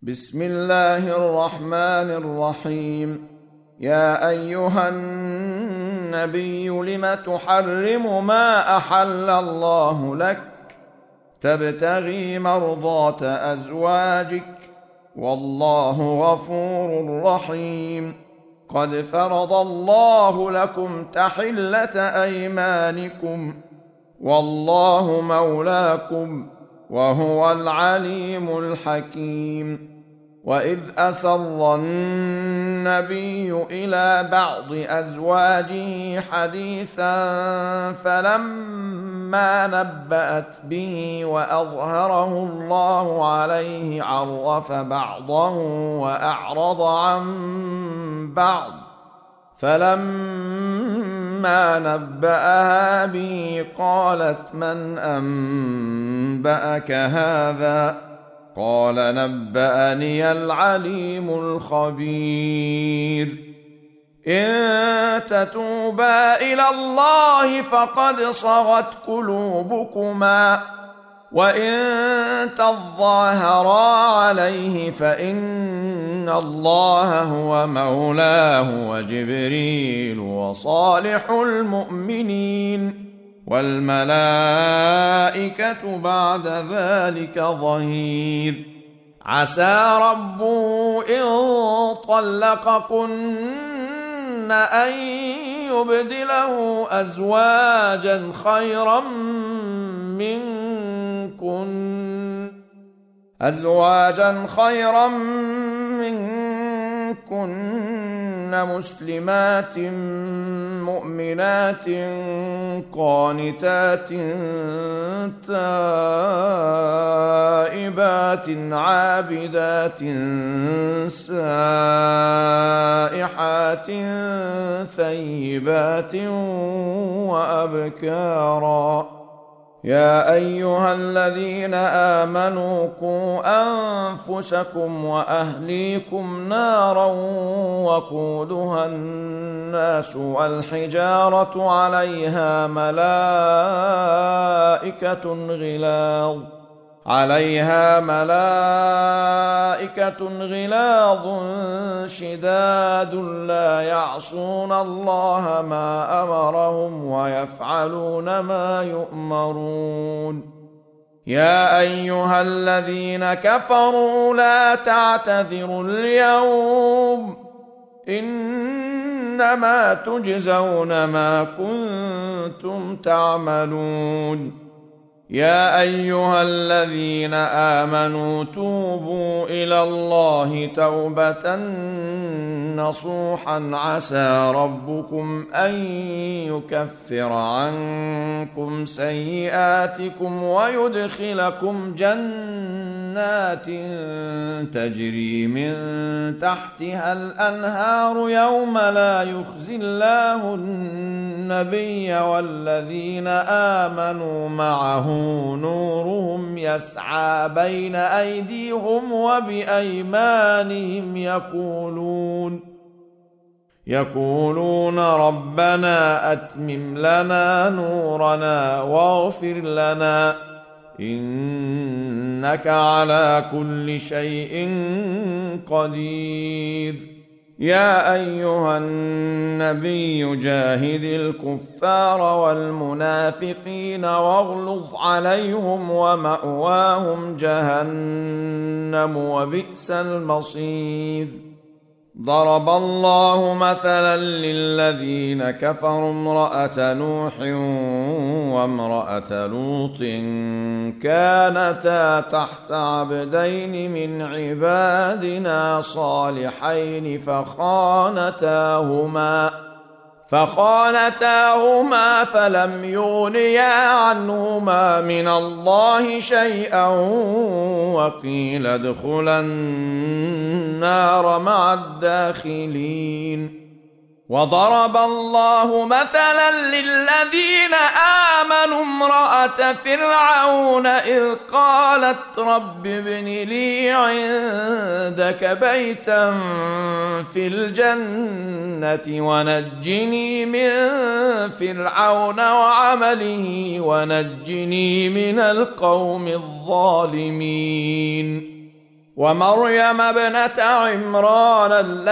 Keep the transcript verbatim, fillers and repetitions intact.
بسم الله الرحمن الرحيم. يا أيها النبي لم تحرم ما أحل الله لك تبتغي مرضات أزواجك والله غفور رحيم. قد فرض الله لكم تحلة أيمانكم والله مولاكم وهو العليم الحكيم. وإذ أسر النبي إلى بعض أزواجه حديثا فلما نبأت به وأظهره الله عليه عرف بعضه وأعرض عن بعض، فلما نبأها به قالت من أنبأك هذا؟ قال نبأني العليم الخبير. إن تتوبا إلى الله فقد صغت قلوبكما وإن تظاهرا عليه فإن الله هو مولاه وجبريل وصالح المؤمنين والملائكة بعد ذلك ظهير. عسى ربه إن طلقكن أن يبدله أزواجا خيرا منكن أزواجا خيرا منكن مسلمات مؤمنات قانتات تائبات عابدات سائحات ثيبات وأبكارا. يا أيها الذين آمنوا قوا أنفسكم وأهليكم نارا وقودها الناس والحجارة عليها ملائكة غلاظ عليها ملائكة غلاظ شداد لا يعصون الله ما أمرهم ويفعلون ما يؤمرون. يا أيها الذين كفروا لا تعتذروا اليوم إنما تجزون ما كنتم تعملون. يا أيها الذين آمنوا توبوا إلى الله توبة نصوحا عسى ربكم أن يكفر عنكم سيئاتكم ويدخلكم جنات تجري من تحتها الأنهار يوم لا يخزي الله النبي والذين آمنوا معه نورهم يسعى بين أيديهم وبأيمانهم يقولون يقولون ربنا أتمم لنا نورنا واغفر لنا إنك على كل شيء قدير. يا أيها النبي جاهد الكفار والمنافقين واغلظ عليهم ومأواهم جهنم وبئس المصير. ضرب الله مثلا للذين كفروا امرأة نوح وامرأة لوط كانتا تحت عبدين من عبادنا صالحين فخانتاهما فخانتاهما فلم يغنيا عنهما من الله شيئا وقيل ادخلا النار مع الداخلين. وضرب الله مثلا للذين آمنوا امرأة فرعون إذ قالت رب ابن لي عندك بيتا في الجنة ونجني من فرعون وعمله ونجني من القوم الظالمين. ومريم ابنة عمران